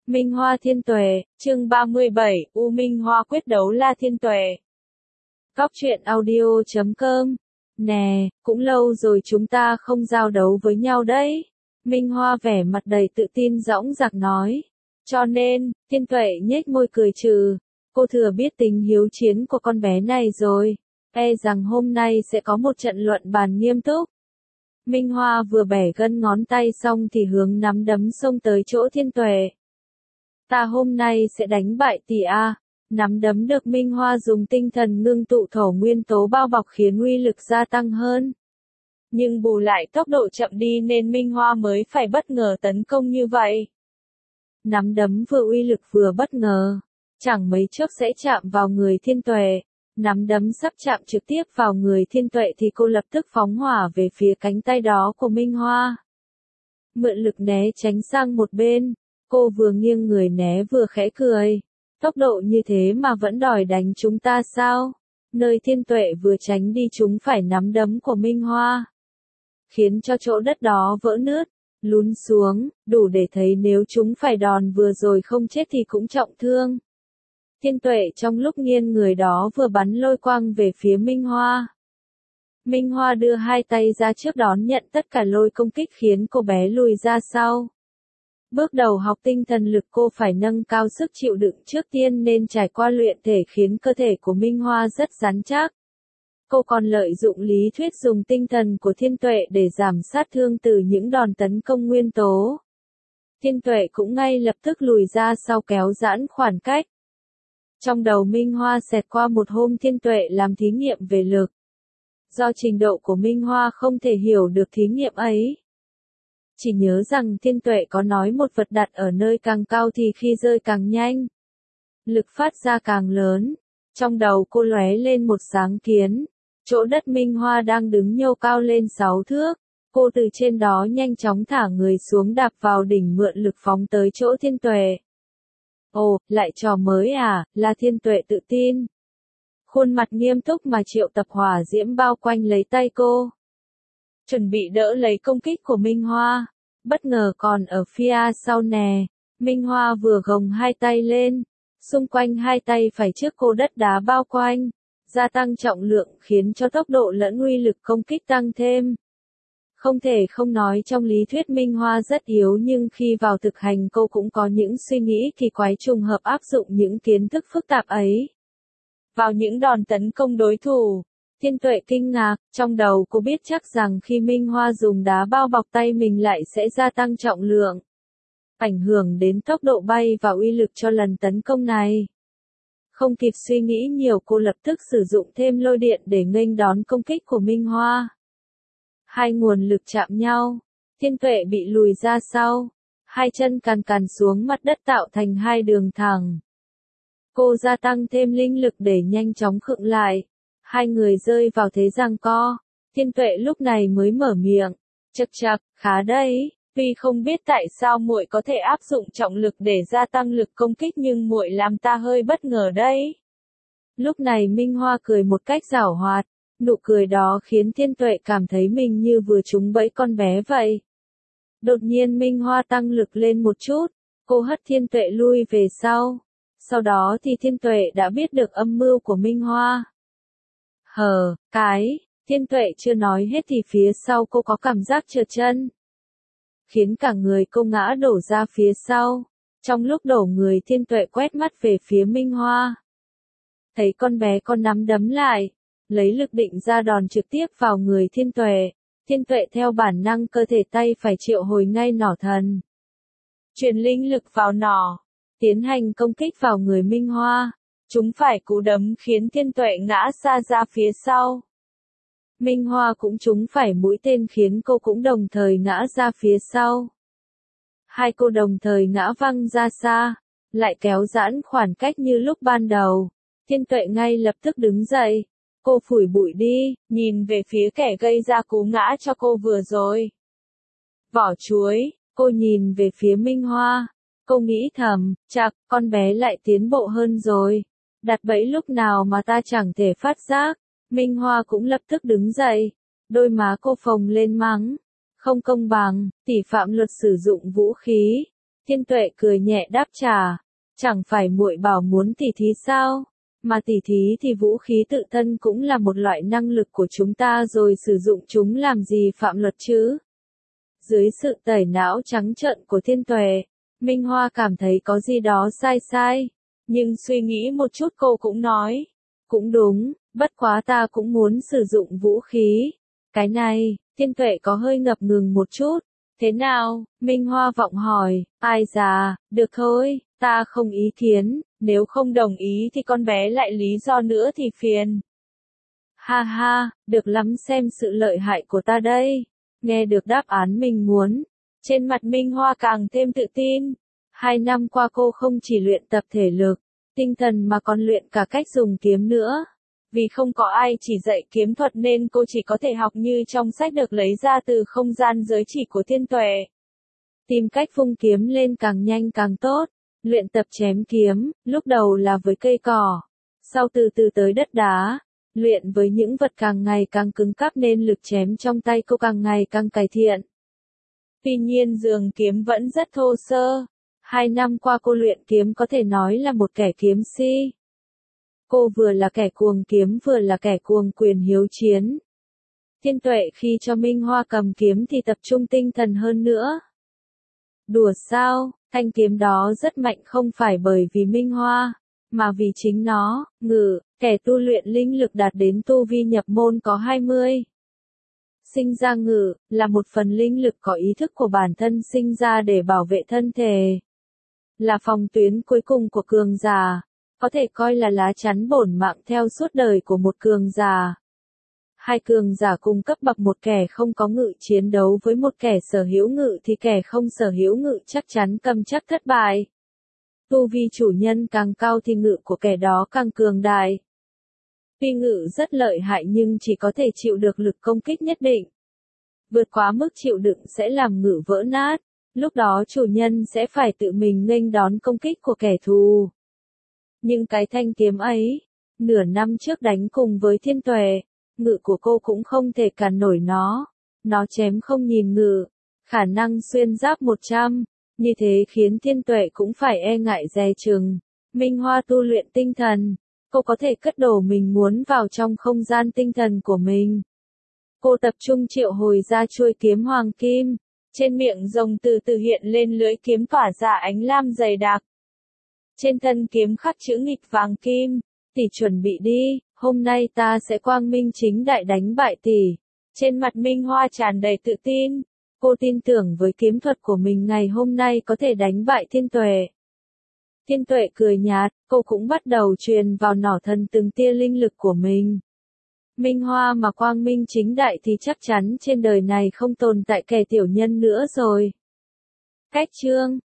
Minh Hoa Thiên Tuệ, chương 37, U Minh Hoa quyết đấu La Thiên Tuệ. Góc truyện audio.com. Nè, cũng lâu rồi chúng ta không giao đấu với nhau đấy. Minh Hoa vẻ mặt đầy tự tin dõng dạc nói. Cho nên, Thiên Tuệ nhếch môi cười trừ. Cô thừa biết tình hiếu chiến của con bé này rồi. E rằng hôm nay sẽ có một trận luận bàn nghiêm túc. Minh Hoa vừa bẻ gân ngón tay xong thì hướng nắm đấm xông tới chỗ Thiên Tuệ. Ta hôm nay sẽ đánh bại tỷ A. Nắm đấm được Minh Hoa dùng tinh thần ngưng tụ thổ nguyên tố bao bọc khiến uy lực gia tăng hơn. Nhưng bù lại tốc độ chậm đi nên Minh Hoa mới phải bất ngờ tấn công như vậy. Nắm đấm vừa uy lực vừa bất ngờ. Chẳng mấy chốc sẽ chạm vào người Thiên Tuệ. Nắm đấm sắp chạm trực tiếp vào người Thiên Tuệ thì cô lập tức phóng hỏa về phía cánh tay đó của Minh Hoa. Mượn lực né tránh sang một bên. Cô vừa nghiêng người né vừa khẽ cười. Tốc độ như thế mà vẫn đòi đánh chúng ta sao? Nơi Thiên Tuệ vừa tránh đi chúng phải nắm đấm của Minh Hoa. Khiến cho chỗ đất đó vỡ nứt, lún xuống, đủ để thấy nếu chúng phải đòn vừa rồi không chết thì cũng trọng thương. Thiên Tuệ trong lúc nghiêng người đó vừa bắn lôi quang về phía Minh Hoa. Minh Hoa đưa hai tay ra trước đón nhận tất cả lôi công kích khiến cô bé lùi ra sau. Bước đầu học tinh thần lực cô phải nâng cao sức chịu đựng trước tiên nên trải qua luyện thể khiến cơ thể của Minh Hoa rất rắn chắc. Cô còn lợi dụng lý thuyết dùng tinh thần của Thiên Tuệ để giảm sát thương từ những đòn tấn công nguyên tố. Thiên Tuệ cũng ngay lập tức lùi ra sau kéo giãn khoảng cách. Trong đầu Minh Hoa xẹt qua một hôm Thiên Tuệ làm thí nghiệm về lực. Do trình độ của Minh Hoa không thể hiểu được thí nghiệm ấy. Chỉ nhớ rằng Thiên Tuệ có nói một vật đặt ở nơi càng cao thì khi rơi càng nhanh. Lực phát ra càng lớn. Trong đầu cô lóe lên một sáng kiến. Chỗ đất Minh Hoa đang đứng nhô cao lên 6 thước. Cô từ trên đó nhanh chóng thả người xuống đạp vào đỉnh mượn lực phóng tới chỗ Thiên Tuệ. Ồ, lại trò mới à, là Thiên Tuệ tự tin. Khuôn mặt nghiêm túc mà triệu tập hỏa diễm bao quanh lấy tay cô. Chuẩn bị đỡ lấy công kích của Minh Hoa. Bất ngờ còn ở phía sau nè. Minh Hoa vừa gồng hai tay lên. Xung quanh hai tay phải trước cô đất đá bao quanh. Gia tăng trọng lượng khiến cho tốc độ lẫn uy lực công kích tăng thêm. Không thể không nói trong lý thuyết Minh Hoa rất yếu nhưng khi vào thực hành cô cũng có những suy nghĩ kỳ quái trùng hợp áp dụng những kiến thức phức tạp ấy. Vào những đòn tấn công đối thủ. Thiên Tuệ kinh ngạc, trong đầu cô biết chắc rằng khi Minh Hoa dùng đá bao bọc tay mình lại sẽ gia tăng trọng lượng. Ảnh hưởng đến tốc độ bay và uy lực cho lần tấn công này. Không kịp suy nghĩ nhiều cô lập tức sử dụng thêm lôi điện để nghênh đón công kích của Minh Hoa. Hai nguồn lực chạm nhau. Thiên Tuệ bị lùi ra sau. Hai chân càn càn xuống mặt đất tạo thành hai đường thẳng. Cô gia tăng thêm linh lực để nhanh chóng khựng lại. Hai người rơi vào thế giằng co. Thiên Tuệ lúc này mới mở miệng. Chậc chậc, khá đấy. Tuy không biết tại sao muội có thể áp dụng trọng lực để gia tăng lực công kích nhưng muội làm ta hơi bất ngờ đấy. Lúc này Minh Hoa cười một cách giảo hoạt. Nụ cười đó khiến Thiên Tuệ cảm thấy mình như vừa trúng bẫy con bé vậy. Đột nhiên Minh Hoa tăng lực lên một chút. Cô hất Thiên Tuệ lui về sau. Sau đó thì Thiên Tuệ đã biết được âm mưu của Minh Hoa. Thiên Tuệ chưa nói hết thì phía sau cô có cảm giác trượt chân. Khiến cả người cô ngã đổ ra phía sau. Trong lúc đổ người Thiên Tuệ quét mắt về phía Minh Hoa. Thấy con bé con nắm đấm lại. Lấy lực định ra đòn trực tiếp vào người Thiên Tuệ. Thiên Tuệ theo bản năng cơ thể tay phải triệu hồi ngay nỏ thần. Truyền linh lực vào nỏ. Tiến hành công kích vào người Minh Hoa. Chúng phải cú đấm khiến Thiên Tuệ ngã xa ra phía sau. Minh Hoa cũng trúng phải mũi tên khiến cô cũng đồng thời ngã ra phía sau. Hai cô đồng thời ngã văng ra xa, lại kéo giãn khoảng cách như lúc ban đầu. Thiên Tuệ ngay lập tức đứng dậy. Cô phủi bụi đi, nhìn về phía kẻ gây ra cú ngã cho cô vừa rồi. Vỏ chuối, cô nhìn về phía Minh Hoa. Cô nghĩ thầm, chắc con bé lại tiến bộ hơn rồi. Đặt bẫy lúc nào mà ta chẳng thể phát giác. Minh Hoa cũng lập tức đứng dậy. Đôi má cô phồng lên mắng. Không công bằng, tỷ phạm luật sử dụng vũ khí. Thiên Tuệ cười nhẹ đáp trả, chẳng phải muội bảo muốn tỉ thí sao? Mà tỉ thí thì vũ khí tự thân cũng là một loại năng lực của chúng ta rồi sử dụng chúng làm gì phạm luật chứ? Dưới sự tẩy não trắng trợn của Thiên Tuệ, Minh Hoa cảm thấy có gì đó sai sai. Nhưng suy nghĩ một chút cô cũng nói. Cũng đúng, bất quá ta cũng muốn sử dụng vũ khí. Cái này, Thiên Tuệ có hơi ngập ngừng một chút. Thế nào? Minh Hoa vọng hỏi. Ai già, được thôi, ta không ý kiến. Nếu không đồng ý thì con bé lại lý do nữa thì phiền. Ha ha, được lắm, xem sự lợi hại của ta đây. Nghe được đáp án mình muốn, trên mặt Minh Hoa càng thêm tự tin. 2 năm qua cô không chỉ luyện tập thể lực, tinh thần mà còn luyện cả cách dùng kiếm nữa. Vì không có ai chỉ dạy kiếm thuật nên cô chỉ có thể học như trong sách được lấy ra từ không gian giới chỉ của Thiên Tuệ. Tìm cách vung kiếm lên càng nhanh càng tốt. Luyện tập chém kiếm, lúc đầu là với cây cỏ, sau từ từ tới đất đá. Luyện với những vật càng ngày càng cứng cáp nên lực chém trong tay cô càng ngày càng cải thiện. Tuy nhiên dường kiếm vẫn rất thô sơ. 2 năm qua cô luyện kiếm có thể nói là một kẻ kiếm si. Cô vừa là kẻ cuồng kiếm vừa là kẻ cuồng quyền hiếu chiến. Thiên Tuệ khi cho Minh Hoa cầm kiếm thì tập trung tinh thần hơn nữa. Đùa sao, thanh kiếm đó rất mạnh không phải bởi vì Minh Hoa, mà vì chính nó. Ngự, kẻ tu luyện linh lực đạt đến tu vi nhập môn có 20. Sinh ra ngự, là một phần linh lực có ý thức của bản thân sinh ra để bảo vệ thân thể. Là phòng tuyến cuối cùng của cường giả, có thể coi là lá chắn bổn mạng theo suốt đời của một cường giả. 2 cường giả cùng cấp bậc, một kẻ không có ngự chiến đấu với một kẻ sở hữu ngự thì kẻ không sở hữu ngự chắc chắn cầm chắc thất bại. Tu vi chủ nhân càng cao thì ngự của kẻ đó càng cường đại. Tuy ngự rất lợi hại nhưng chỉ có thể chịu được lực công kích nhất định. Vượt quá mức chịu đựng sẽ làm ngự vỡ nát, lúc đó chủ nhân sẽ phải tự mình nghênh đón công kích của kẻ thù. Nhưng cái thanh kiếm ấy, nửa năm trước đánh cùng với Thiên Tuệ, ngự của cô cũng không thể cản nổi nó. Nó chém không nhìn ngự, khả năng xuyên giáp 100, như thế khiến Thiên Tuệ cũng phải e ngại dè chừng. Minh Hoa tu luyện tinh thần, cô có thể cất đồ mình muốn vào trong không gian tinh thần của mình. Cô tập trung triệu hồi ra chuôi kiếm hoàng kim, trên miệng rồng từ từ hiện lên lưỡi kiếm tỏa ra ánh lam dày đặc. Trên thân kiếm khắc chữ nghịch vàng kim, tỷ chuẩn bị đi, hôm nay ta sẽ quang minh chính đại đánh bại tỷ. Trên mặt Minh Hoa tràn đầy tự tin, cô tin tưởng với kiếm thuật của mình ngày hôm nay có thể đánh bại Thiên Tuệ. Thiên Tuệ cười nhạt, cô cũng bắt đầu truyền vào nỏ thân từng tia linh lực của mình. Minh Hoa mà quang minh chính đại thì chắc chắn trên đời này không tồn tại kẻ tiểu nhân nữa rồi. Cách chương